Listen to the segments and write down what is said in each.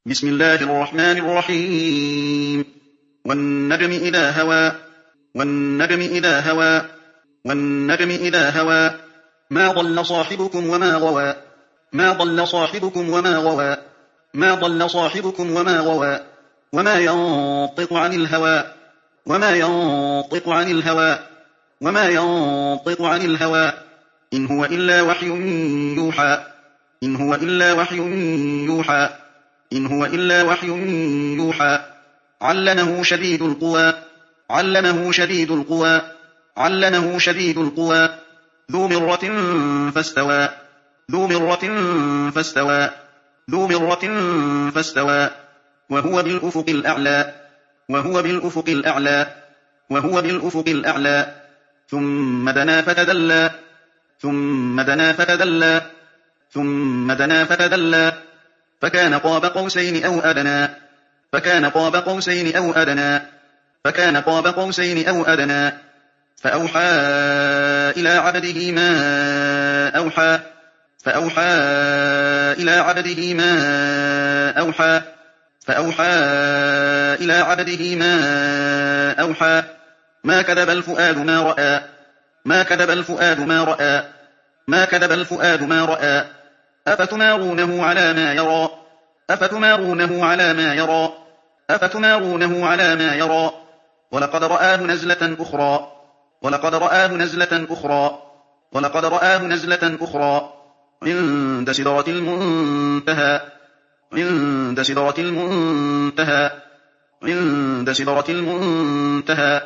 بسم الله الرحمن الرحيم والنجم إذا هوى والنجم إذا هوى والنجم إذا هوى ما ضل صاحبكم وما غوى ما ضل صاحبكم وما غوى ما ضل صاحبكم وما غوى وما ينطق عن الهوى وما ينطق عن الهوى وما ينطق عن الهوى إن هو إلا وحي يوحى إن هو إلا وحي يوحى إن هو إلا وحي يوحى علمه شديد القوى علمه شديد القوى علمه شديد القوى ذو مرة فاستوى ذو مرة فاستوى ذو مرة فاستوى وهو بالأفق الأعلى وهو بالأفق الأعلى وهو بالأفق الأعلى ثم دنا فتدلى ثم دنا فتدلى ثم دنا فتدلى فكان قاب قوسين أو أدنى فكان قاب قوسين أو أدنى فكان قاب قوسين أو أدنى فأوحى إلى عبده ما أوحى فأوحى إلى عبده ما أوحى فأوحى إلى عبده ما أوحى ما كذب الفؤاد ما رأى ما كذب الفؤاد ما رأى ما كذب الفؤاد ما رأى أفتمارونه على ما يرى أفتمارونه على ما يرى أفتمارونه على ما يرى ولقد رآه نزلة أخرى ولقد رآه نزلة أخرى ولقد رآه نزلة أخرى عند سدرة المنتهى عند سدرة المنتهى عند سدرة المنتهى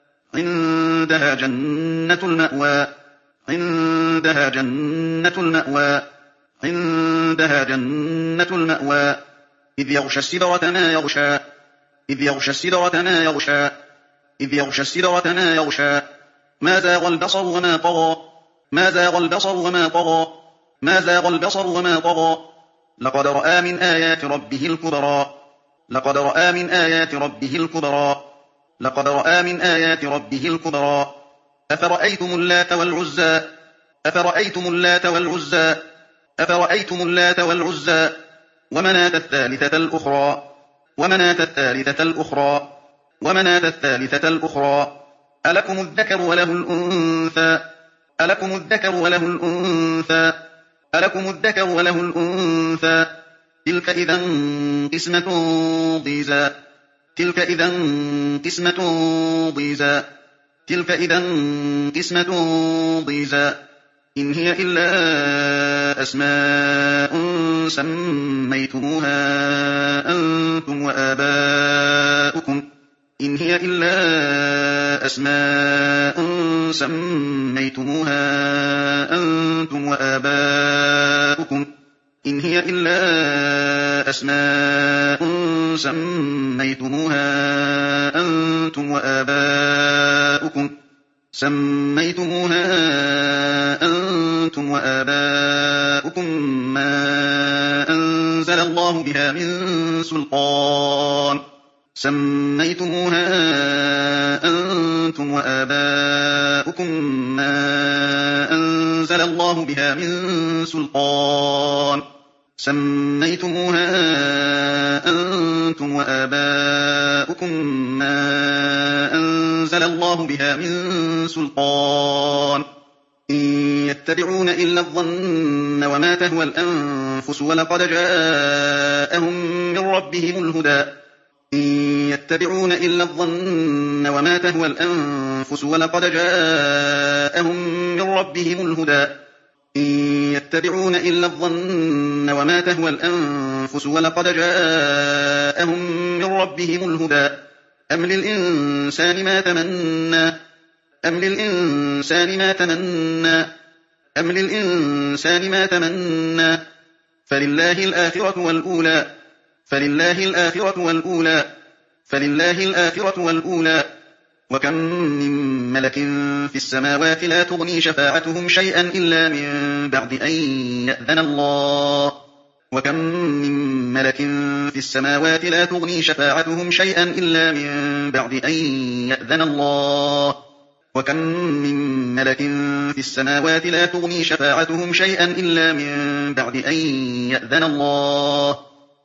عندها جنة المأوى عندها جنة المأوى عندها جنة المأوى إذ يغشى السدرة ما يغشى إذ يغشى السدرة ما يغشى إذ يغشى السدرة ما يغشى ما زاغ البصر وما طغى ما زاغ البصر وما طغى ما زاغ البصر وما طغى لقد رأى من آيات ربه الكبرى لقد رأى من آيات ربه الكبرى لقد رأى من آيات ربه الكبرى أفرأيتم اللات والعزى أفرأيتم اللات والعزى أفرأيتم اللات والعزى ومناة الثالثة الأخرى ومناة الثالثة الأخرى ومناة الثالثة الأخرى ألكم الذكر وله الأنثى ألكم الذكر وله الأنثى ألكم الذكر وله الأنثى تلك إذا قسمة ضيزى تلك إذا قسمة ضيزى تلك إذا قسمة ضيزى إن هي إلا أسماء سميتموها أنتم وآباؤكم إن هي إلا أسماء سميتموها أنتم وآباؤكم إن هي إلا أسماء سميتموها أنتم وآباؤكم ما أنزل الله بها من سلطان سميتموها أنتم وآباؤكم ما أنزل الله بها من سلطان سميتموها أنتم وآباؤكم ما أنزل الله بها من سلطان إن يتبعون إلا الظن وما تهوى الأنفس ولقد جاءهم من ربهم الهدى إن يتبعون إلا الظن وما تهوى الأنفس ولقد جاءهم من ربهم الهدى إن يتبعون إلا الظن وما تهوى الأنفس ولقد جاءهم من ربهم الهدى أم للإنسان ما تمنى أم للإنسان ما تمنى أم للإنسان ما تمنى فلله الآخرة والأولى فلله الآخرة والأولى فلله الآخرة والأولى وكم من ملك في السماوات لا تغني شفاعتهم شيئا إلا من بعد أن يأذن الله وكم من ملك في السماوات لا تغني شفاعتهم شيئا إلا من بعد أن يأذن الله وكم من ملك في السماوات لا تغني شفاعتهم شيئا إلا من بعد أن يأذن الله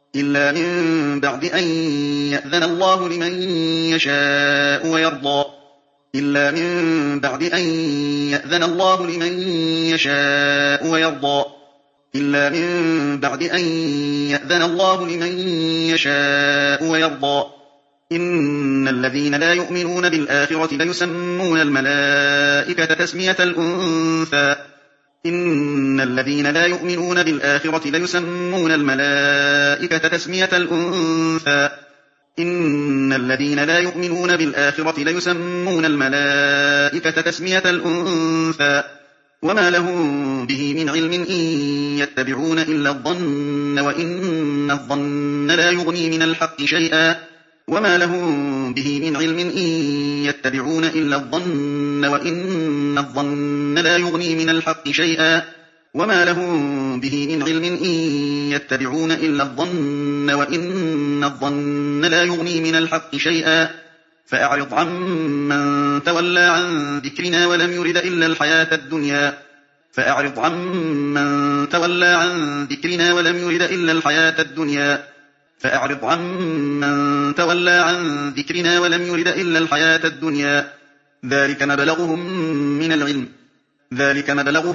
إلا من بعد أن يأذن الله لمن يشاء ويرضى إلا من بعد أن يأذن الله لمن يشاء ويرضى إلا من بعد أن يأذن الله لمن يشاء ويرضى إن الذين لا يؤمنون بالآخرة ليسمون الملائكة تسمية الأنثى إن الذين لا يؤمنون بالآخرة ليسمون الملائكة تسمية الأنثى إن الذين لا يؤمنون بالآخرة ليسمون الملائكة تسمية الأنثى وما لهم به من علم إن يتبعون إلا الظن وإن الظن لا يغني من الحق شيئا وما لهم به من علم إن يتبعون إلا الظن وإن الظن لا يغني من الحق شيئا وما لهم به من علم إن يتبعون إلا الظن وإن الظن لا يغني من الحق شيئا فأعرض عمن تولى عن ذكرنا ولم يرد إلا الحياة الدنيا فأعرض عمن تولى عن ذكرنا ولم يرد إلا الحياة الدنيا فأعرض عمن تولى عن ذكرنا ولم يرد إلا الحياة الدنيا ذلك مبلغهم من العلم ذلك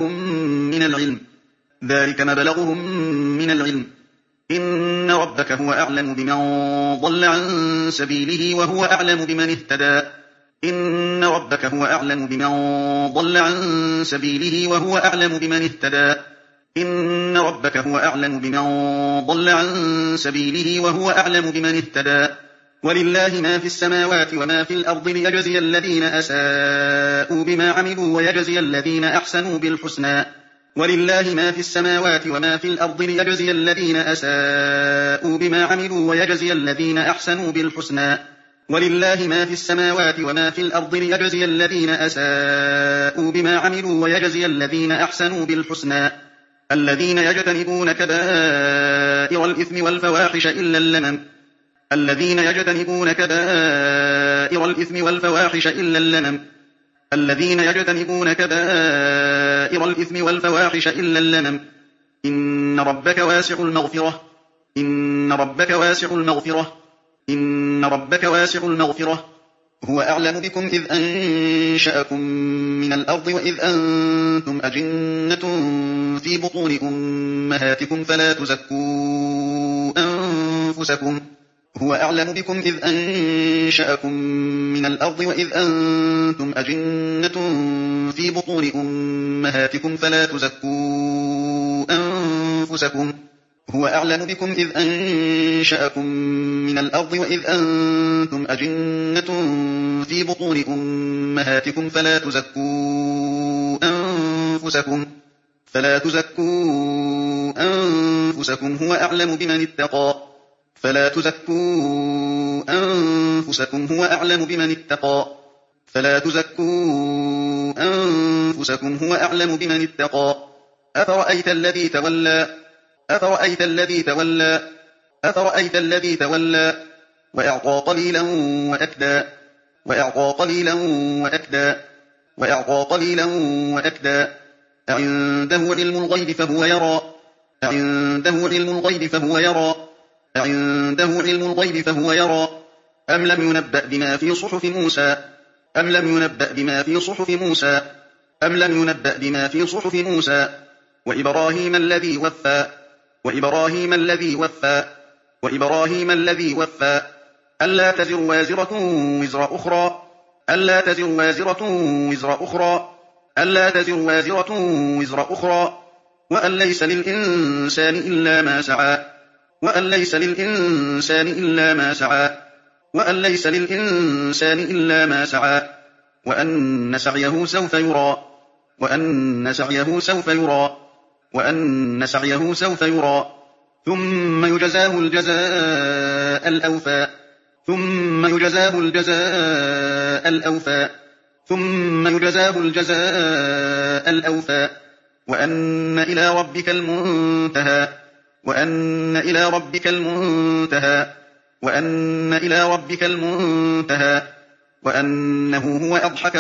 مبلغهم من العلم إن ربك هو أعلم بمن ضل عن سبيله وهو أعلم بمن اهتدى إن ربك هو أعلم بمن ضل عن سبيله وهو أعلم بمن اهتدى إن ربك هو أعلم بمن ضل عن سبيله وهو أعلم بمن اهتدى ولله ما في السماوات وما في الأرض ليجزي الذين أساءوا بما عملوا ويجزي الذين أحسنوا بالحسنى ولله ما في السماوات وما في الأرض ليجزي الذين أساءوا بما عملوا ويجزي الذين أحسنوا بالحسنى ولله ما في السماوات وما في الأرض ليجزي الذين أساءوا بما عملوا ويجزي الذين أحسنوا بالحسنى الذين يجتنبون كبائر الإثم والفواحش إلا اللمم الذين يجتنبون كبائر الإثم والفواحش إلا اللمم الذين يجتنبون كبائر الإثم والفواحش إلا اللمم إن ربك واسع المغفرة إن ربك واسع المغفرة إن ربك واسع المغفرة هو أعلم بكم إذ أنشأكم من الأرض وإذ أنتم أجنة في بطون أمهاتكم فلا تزكوا أنفسكم هو أعلم بكم إذ أنشأكم من الأرض وإذ أنتم أجنة في بطون أمهاتكم فلا تزكوا أنفسكم هو أعلم بكم إذ أنشأكم من الأرض وإذ أنتم أجنة في بطون أمهاتكم فلا تزكوا أنفسكم هو أعلم بمن اتقى فلا تزكوا أنفسكم هو أعلم بمن اتقى فلا تزكوا أنفسكم هو أعلم بمن اتقى أفرأيت الذي تولى وأعطى قليلا وأكدى أعنده علم الغيب فهو يرى أم لم ينبأ بما في صحف موسى وإبراهيم الذي وفى ألا تزر وازرة وزر أخرى وأن ليس للإنسان إلا ما سعى وأن سعيه سوف يرى ثم يجزاه الجزاء الأوفى وأن إلى ربك المنتهى وأنه هو أضحك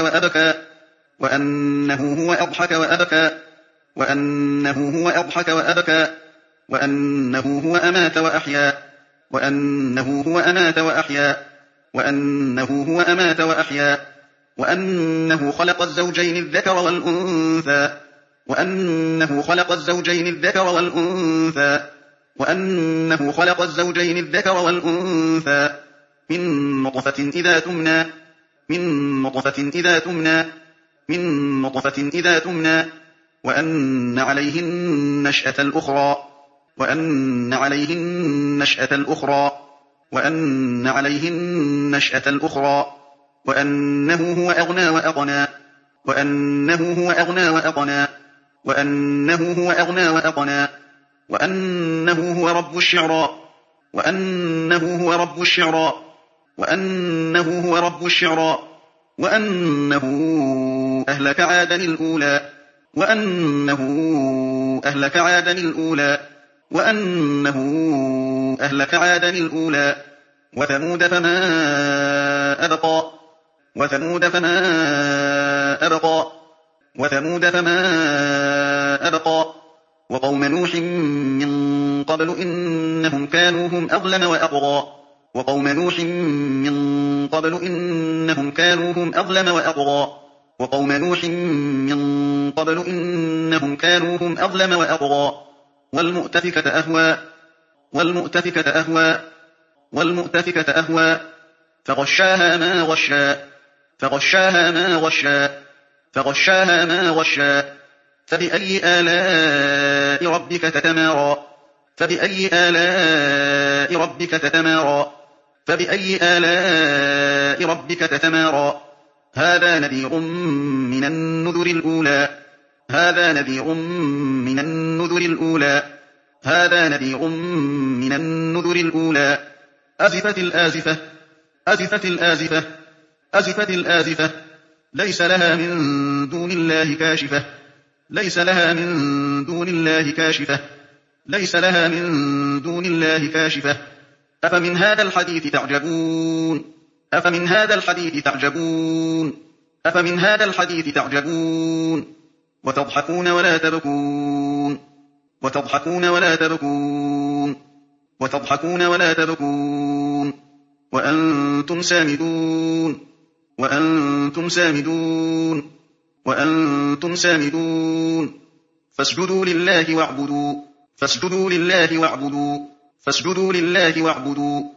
وأبكى وأنه هو أمات وأحيا وأنه هو أمات وأحيا وأنه هو أمات وأحيا وأنه خلق الزوجين الذكر والأنثى وأنه خلق الزوجين الذكر والأنثى وأنه خلق الزوجين الذكر والأنثى من نطفة إذا تمنى من نطفة إذا تمنى من نطفة إذا تمنى وأن عليه النشأة الأخرى وأن عليه النشأة الأخرى وأن عليه النشأة الأخرى وأنه هو أغنى وأقنى وأنه هو أغنى وأقنى وأنه هو أغنى وأقنى وأنه هو رب الشعرى وأنه هو رب الشعرى وأنه هو رب الشعرى وأنه أهلك عادا الأولى وأنه أهلك عادا الأولى وأنه أهلك عادا الأولى وثمود فما أبقى وثمود فما أبقى وثمود فما أبقى وقوم نوح من قبل إنهم كانوا هم أظلم وأطغى وقوم نوح من قبل إنهم كانوا هم أظلم وأطغى وقوم نوح من قبل إنهم كانوا هم أظلم وأطغى والمؤتفكة أهوى والمؤتفكة أهوى والمؤتفكة أهوى فغشاها ما غشى فغشاها ما غشى فغشاها ما غشى فبأي آلاء ربك تتمارى فبأي آلاء ربك تتمارى فبأي آلاء ربك تتمارى هذا نذير من النذر الأولى هذا نذير من النذر الأولى هذا نذير من النذر الأولى أزفت الآزفة أزفت الآزفة أزفت الآزفة ليس لها من دون الله كاشفة ليس لها من دون الله كاشفة ليس لها من دون الله كاشفة أفمن هذا الحديث تعجبون أفمن هذا الحديث تعجبون أفمن هذا الحديث تعجبون وتضحكون ولا تبكون وتضحكون ولا تبكون وتضحكون ولا تبكون وأنتم سامدون وأنتم سامدون وأنتم سامدون فاسجدوا لله واعبدوا فاسجدوا لله واعبدوا فاسجدوا لله واعبدوا